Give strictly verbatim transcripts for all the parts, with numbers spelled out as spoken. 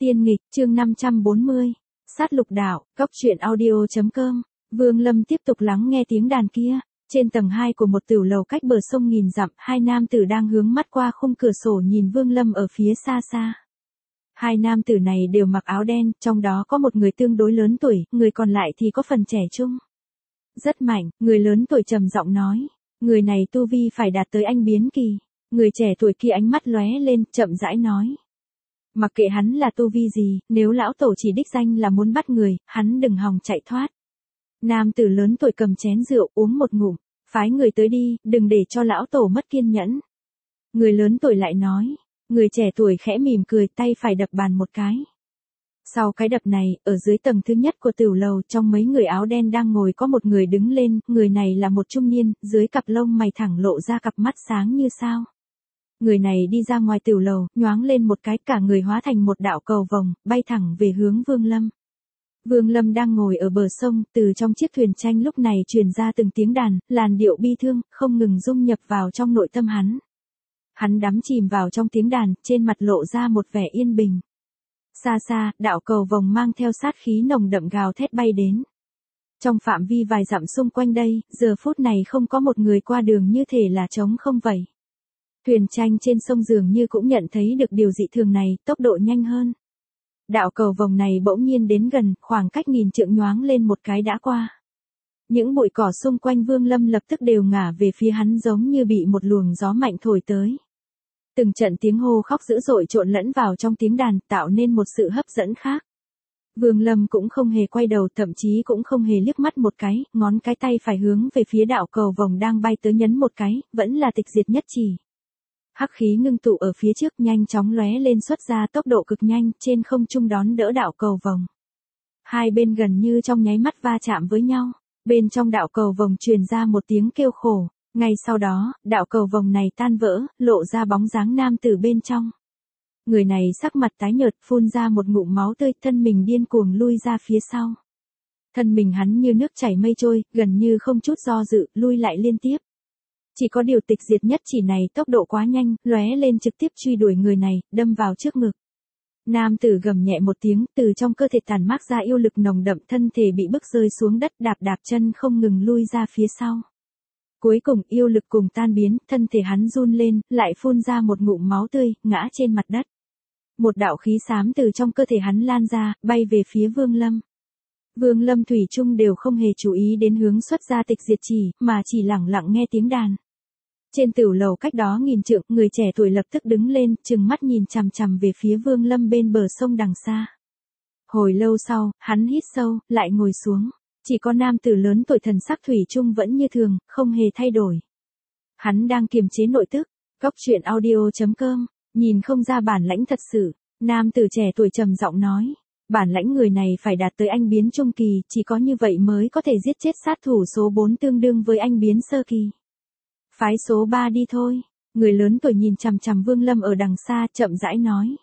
Tiên nghịch, chương năm trăm bốn mươi. Sát lục đạo, cóc truyện audio chấm com. Vương Lâm tiếp tục lắng nghe tiếng đàn kia. Trên tầng hai của một tiểu lầu cách bờ sông nghìn dặm, hai nam tử đang hướng mắt qua khung cửa sổ nhìn Vương Lâm ở phía xa xa. Hai nam tử này đều mặc áo đen, trong đó có một người tương đối lớn tuổi, người còn lại thì có phần trẻ trung. Rất mạnh, người lớn tuổi trầm giọng nói. Người này tu vi phải đạt tới anh biến kỳ. Người trẻ tuổi kia ánh mắt lóe lên, chậm rãi nói. Mặc kệ hắn là tu vi gì, nếu lão tổ chỉ đích danh là muốn bắt người, hắn đừng hòng chạy thoát. Nam tử lớn tuổi cầm chén rượu uống một ngụm, phái người tới đi, đừng để cho lão tổ mất kiên nhẫn. Người lớn tuổi lại nói, người trẻ tuổi khẽ mỉm cười, tay phải đập bàn một cái. Sau cái đập này, ở dưới tầng thứ nhất của tiểu lầu, trong mấy người áo đen đang ngồi có một người đứng lên, người này là một trung niên, dưới cặp lông mày thẳng lộ ra cặp mắt sáng như sao. Người này đi ra ngoài tiểu lầu, nhoáng lên một cái, cả người hóa thành một đạo cầu vồng, bay thẳng về hướng Vương Lâm. Vương Lâm đang ngồi ở bờ sông, từ trong chiếc thuyền tranh lúc này truyền ra từng tiếng đàn, làn điệu bi thương, không ngừng dung nhập vào trong nội tâm hắn. Hắn đắm chìm vào trong tiếng đàn, trên mặt lộ ra một vẻ yên bình. Xa xa, đạo cầu vồng mang theo sát khí nồng đậm gào thét bay đến. Trong phạm vi vài dặm xung quanh đây, giờ phút này không có một người qua đường, như thể là trống không vậy. Thuyền tranh trên sông dường như cũng nhận thấy được điều dị thường này, tốc độ nhanh hơn. Đạo cầu vồng này bỗng nhiên đến gần, khoảng cách nghìn trượng nhoáng lên một cái đã qua. Những bụi cỏ xung quanh Vương Lâm lập tức đều ngả về phía hắn, giống như bị một luồng gió mạnh thổi tới. Từng trận tiếng hô khóc dữ dội trộn lẫn vào trong tiếng đàn, tạo nên một sự hấp dẫn khác. Vương Lâm cũng không hề quay đầu, thậm chí cũng không hề liếc mắt một cái, ngón cái tay phải hướng về phía đạo cầu vồng đang bay tới nhấn một cái, vẫn là tịch diệt nhất chỉ. Hắc khí ngưng tụ ở phía trước nhanh chóng lóe lên xuất ra tốc độ cực nhanh, trên không trung đón đỡ đạo cầu vồng. Hai bên gần như trong nháy mắt va chạm với nhau, bên trong đạo cầu vồng truyền ra một tiếng kêu khổ, ngay sau đó, đạo cầu vồng này tan vỡ, lộ ra bóng dáng nam tử bên trong. Người này sắc mặt tái nhợt, phun ra một ngụm máu tươi, thân mình điên cuồng lui ra phía sau. Thân mình hắn như nước chảy mây trôi, gần như không chút do dự, lui lại liên tiếp. Chỉ có điều tịch diệt nhất chỉ này tốc độ quá nhanh, lóe lên trực tiếp truy đuổi người này, đâm vào trước ngực. Nam tử gầm nhẹ một tiếng, từ trong cơ thể tàn mát ra yêu lực nồng đậm, thân thể bị bức rơi xuống đất, đạp đạp chân không ngừng lui ra phía sau. Cuối cùng yêu lực cùng tan biến, thân thể hắn run lên, lại phun ra một ngụm máu tươi, ngã trên mặt đất. Một đạo khí xám từ trong cơ thể hắn lan ra, bay về phía Vương Lâm. Vương Lâm thủy chung đều không hề chú ý đến hướng xuất ra tịch diệt chỉ, mà chỉ lẳng lặng nghe tiếng đàn. Trên tiểu lầu cách đó nghìn trượng, người trẻ tuổi lập tức đứng lên, trừng mắt nhìn chằm chằm về phía Vương Lâm bên bờ sông đằng xa. Hồi lâu sau, hắn hít sâu, lại ngồi xuống. Chỉ có nam tử lớn tuổi thần sắc thủy chung vẫn như thường, không hề thay đổi. Hắn đang kiềm chế nội tức. Cóc truyện audio chấm com. Nhìn không ra bản lãnh thật sự. Nam tử trẻ tuổi trầm giọng nói. Bản lãnh người này phải đạt tới anh biến trung kỳ, chỉ có như vậy mới có thể giết chết sát thủ số bốn tương đương với anh biến sơ kỳ. Phái số ba đi thôi. Người lớn tuổi nhìn chằm chằm Vương Lâm ở đằng xa, chậm rãi nói.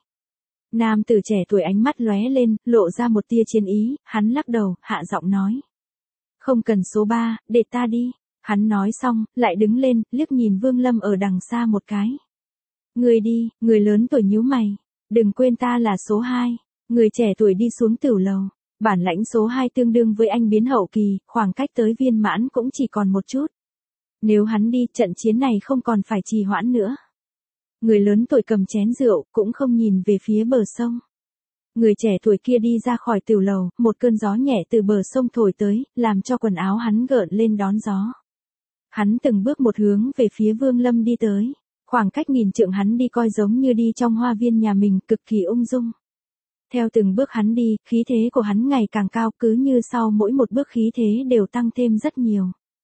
Nam tử trẻ tuổi ánh mắt lóe lên, lộ ra một tia chiến ý, hắn lắc đầu, hạ giọng nói. Không cần số ba, để ta đi. Hắn nói xong, lại đứng lên, liếc nhìn Vương Lâm ở đằng xa một cái. Người đi, người lớn tuổi nhíu mày. Đừng quên ta là số hai. Người trẻ tuổi đi xuống tiểu lầu. Bản lãnh số hai tương đương với anh biến hậu kỳ, khoảng cách tới viên mãn cũng chỉ còn một chút. Nếu hắn đi, trận chiến này không còn phải trì hoãn nữa. Người lớn tuổi cầm chén rượu, cũng không nhìn về phía bờ sông. Người trẻ tuổi kia đi ra khỏi tiểu lầu, một cơn gió nhẹ từ bờ sông thổi tới, làm cho quần áo hắn gợn lên đón gió. Hắn từng bước một hướng về phía Vương Lâm đi tới. Khoảng cách nghìn trượng hắn đi coi giống như đi trong hoa viên nhà mình, cực kỳ ung dung. Theo từng bước hắn đi, khí thế của hắn ngày càng cao, cứ như sau mỗi một bước khí thế đều tăng thêm rất nhiều.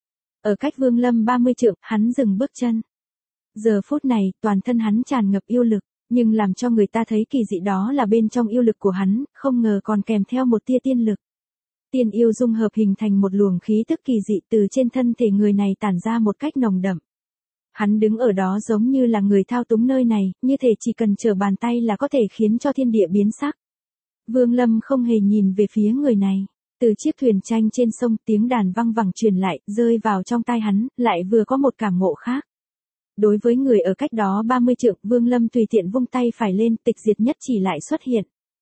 Ở cách Vương Lâm ba mươi trượng, hắn dừng bước chân. Giờ phút này, toàn thân hắn tràn ngập yêu lực, nhưng làm cho người ta thấy kỳ dị đó là bên trong yêu lực của hắn, không ngờ còn kèm theo một tia tiên lực. Tiên yêu dung hợp hình thành một luồng khí tức kỳ dị, từ trên thân thể người này tản ra một cách nồng đậm. Hắn đứng ở đó giống như là người thao túng nơi này, như thể chỉ cần trở bàn tay là có thể khiến cho thiên địa biến sắc. Vương Lâm không hề nhìn về phía người này. Từ chiếc thuyền tranh trên sông, tiếng đàn văng vẳng truyền lại, rơi vào trong tai hắn, lại vừa có một cảm ngộ khác. Đối với người ở cách đó ba mươi trượng, Vương Lâm tùy tiện vung tay phải lên, tịch diệt nhất chỉ lại xuất hiện.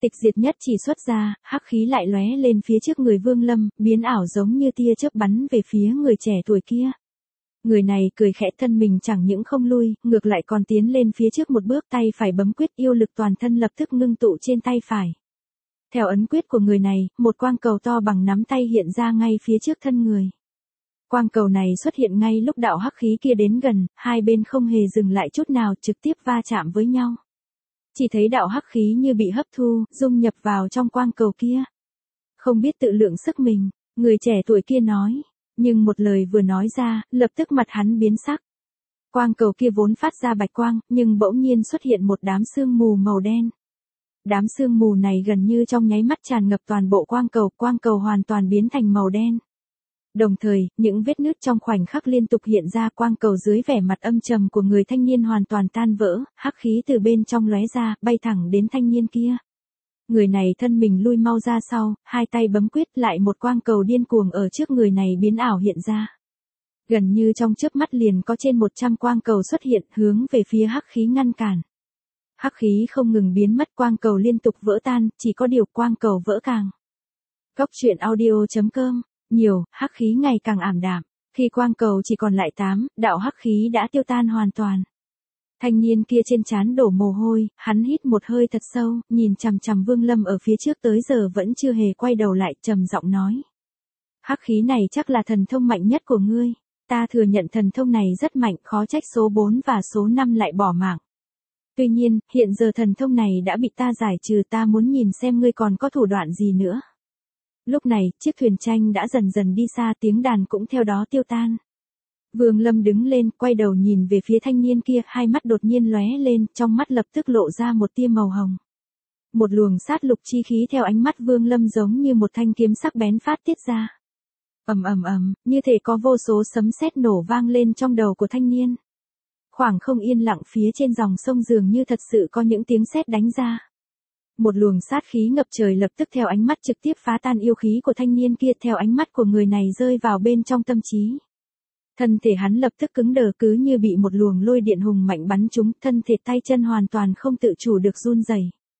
Tịch diệt nhất chỉ xuất ra, hắc khí lại lóe lên phía trước người Vương Lâm, biến ảo giống như tia chớp bắn về phía người trẻ tuổi kia. Người này cười khẽ, thân mình chẳng những không lui, ngược lại còn tiến lên phía trước một bước, tay phải bấm quyết, yêu lực toàn thân lập tức ngưng tụ trên tay phải. Theo ấn quyết của người này, một quang cầu to bằng nắm tay hiện ra ngay phía trước thân người. Quang cầu này xuất hiện ngay lúc đạo hắc khí kia đến gần, hai bên không hề dừng lại chút nào, trực tiếp va chạm với nhau. Chỉ thấy đạo hắc khí như bị hấp thu, dung nhập vào trong quang cầu kia. Không biết tự lượng sức mình, người trẻ tuổi kia nói, nhưng một lời vừa nói ra, lập tức mặt hắn biến sắc. Quang cầu kia vốn phát ra bạch quang, nhưng bỗng nhiên xuất hiện một đám sương mù màu đen. Đám sương mù này gần như trong nháy mắt tràn ngập toàn bộ quang cầu, quang cầu hoàn toàn biến thành màu đen. Đồng thời, những vết nứt trong khoảnh khắc liên tục hiện ra, quang cầu dưới vẻ mặt âm trầm của người thanh niên hoàn toàn tan vỡ, hắc khí từ bên trong lóe ra, bay thẳng đến thanh niên kia. Người này thân mình lui mau ra sau, hai tay bấm quyết, lại một quang cầu điên cuồng ở trước người này biến ảo hiện ra. Gần như trong chớp mắt liền có trên một trăm quang cầu xuất hiện, hướng về phía hắc khí ngăn cản. Hắc khí không ngừng biến mất, quang cầu liên tục vỡ tan, chỉ có điều quang cầu vỡ càng. Cốc truyện audio chấm com, nhiều, hắc khí ngày càng ảm đạm. Khi quang cầu chỉ còn lại tám, đạo hắc khí đã tiêu tan hoàn toàn. Thanh niên kia trên trán đổ mồ hôi, hắn hít một hơi thật sâu, nhìn chằm chằm Vương Lâm ở phía trước tới giờ vẫn chưa hề quay đầu lại, trầm giọng nói. Hắc khí này chắc là thần thông mạnh nhất của ngươi. Ta thừa nhận thần thông này rất mạnh, khó trách số bốn và số năm lại bỏ mạng. Tuy nhiên, hiện giờ thần thông này đã bị ta giải trừ, ta muốn nhìn xem ngươi còn có thủ đoạn gì nữa. Lúc này, chiếc thuyền tranh đã dần dần đi xa, tiếng đàn cũng theo đó tiêu tan. Vương Lâm đứng lên, quay đầu nhìn về phía thanh niên kia, hai mắt đột nhiên lóe lên, trong mắt lập tức lộ ra một tia màu hồng. Một luồng sát lục chi khí theo ánh mắt Vương Lâm giống như một thanh kiếm sắc bén phát tiết ra. Ầm ầm ầm, như thể có vô số sấm sét nổ vang lên trong đầu của thanh niên. Khoảng không yên lặng phía trên dòng sông dường như thật sự có những tiếng sét đánh ra. Một luồng sát khí ngập trời lập tức theo ánh mắt trực tiếp phá tan yêu khí của thanh niên kia, theo ánh mắt của người này rơi vào bên trong tâm trí. Thân thể hắn lập tức cứng đờ, cứ như bị một luồng lôi điện hùng mạnh bắn trúng, thân thể tay chân hoàn toàn không tự chủ được run rẩy.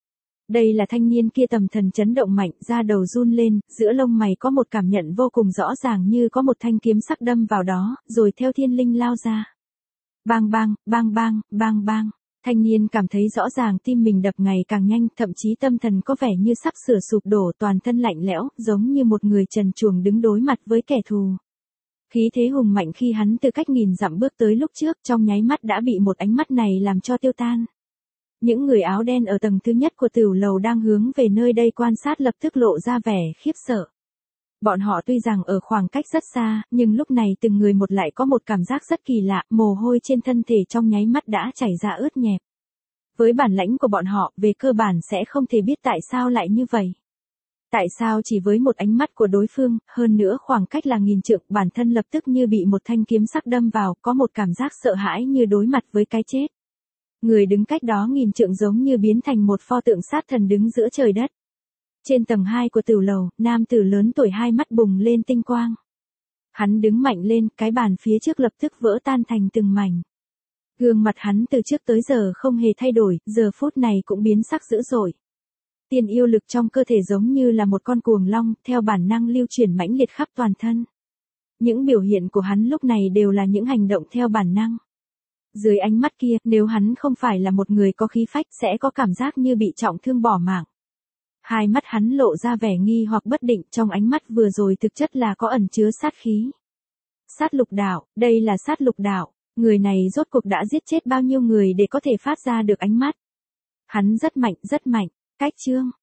Đây là thanh niên kia tâm thần chấn động mạnh, da đầu run lên, giữa lông mày có một cảm nhận vô cùng rõ ràng như có một thanh kiếm sắc đâm vào đó, rồi theo thiên linh lao ra. Bang bang, bang bang, bang bang. Thanh niên cảm thấy rõ ràng tim mình đập ngày càng nhanh, thậm chí tâm thần có vẻ như sắp sửa sụp đổ, toàn thân lạnh lẽo, giống như một người trần truồng đứng đối mặt với kẻ thù. Khí thế hùng mạnh khi hắn từ cách nghìn dặm bước tới lúc trước, trong nháy mắt đã bị một ánh mắt này làm cho tiêu tan. Những người áo đen ở tầng thứ nhất của tửu lầu đang hướng về nơi đây quan sát lập tức lộ ra vẻ khiếp sợ. Bọn họ tuy rằng ở khoảng cách rất xa, nhưng lúc này từng người một lại có một cảm giác rất kỳ lạ, mồ hôi trên thân thể trong nháy mắt đã chảy ra ướt nhẹp. Với bản lãnh của bọn họ, về cơ bản sẽ không thể biết tại sao lại như vậy. Tại sao chỉ với một ánh mắt của đối phương, hơn nữa khoảng cách là nghìn trượng, bản thân lập tức như bị một thanh kiếm sắc đâm vào, có một cảm giác sợ hãi như đối mặt với cái chết. Người đứng cách đó nghìn trượng giống như biến thành một pho tượng sát thần đứng giữa trời đất. Trên tầng hai của tửu lầu, nam tử lớn tuổi hai mắt bùng lên tinh quang. Hắn đứng mạnh lên, cái bàn phía trước lập tức vỡ tan thành từng mảnh. Gương mặt hắn từ trước tới giờ không hề thay đổi, giờ phút này cũng biến sắc dữ dội. Tiên yêu lực trong cơ thể giống như là một con cuồng long, theo bản năng lưu chuyển mãnh liệt khắp toàn thân. Những biểu hiện của hắn lúc này đều là những hành động theo bản năng. Dưới ánh mắt kia, nếu hắn không phải là một người có khí phách sẽ có cảm giác như bị trọng thương bỏ mạng. Hai mắt hắn lộ ra vẻ nghi hoặc bất định, trong ánh mắt vừa rồi thực chất là có ẩn chứa sát khí. Sát lục đạo, đây là sát lục đạo, người này rốt cuộc đã giết chết bao nhiêu người để có thể phát ra được ánh mắt. Hắn rất mạnh, rất mạnh, cách chương.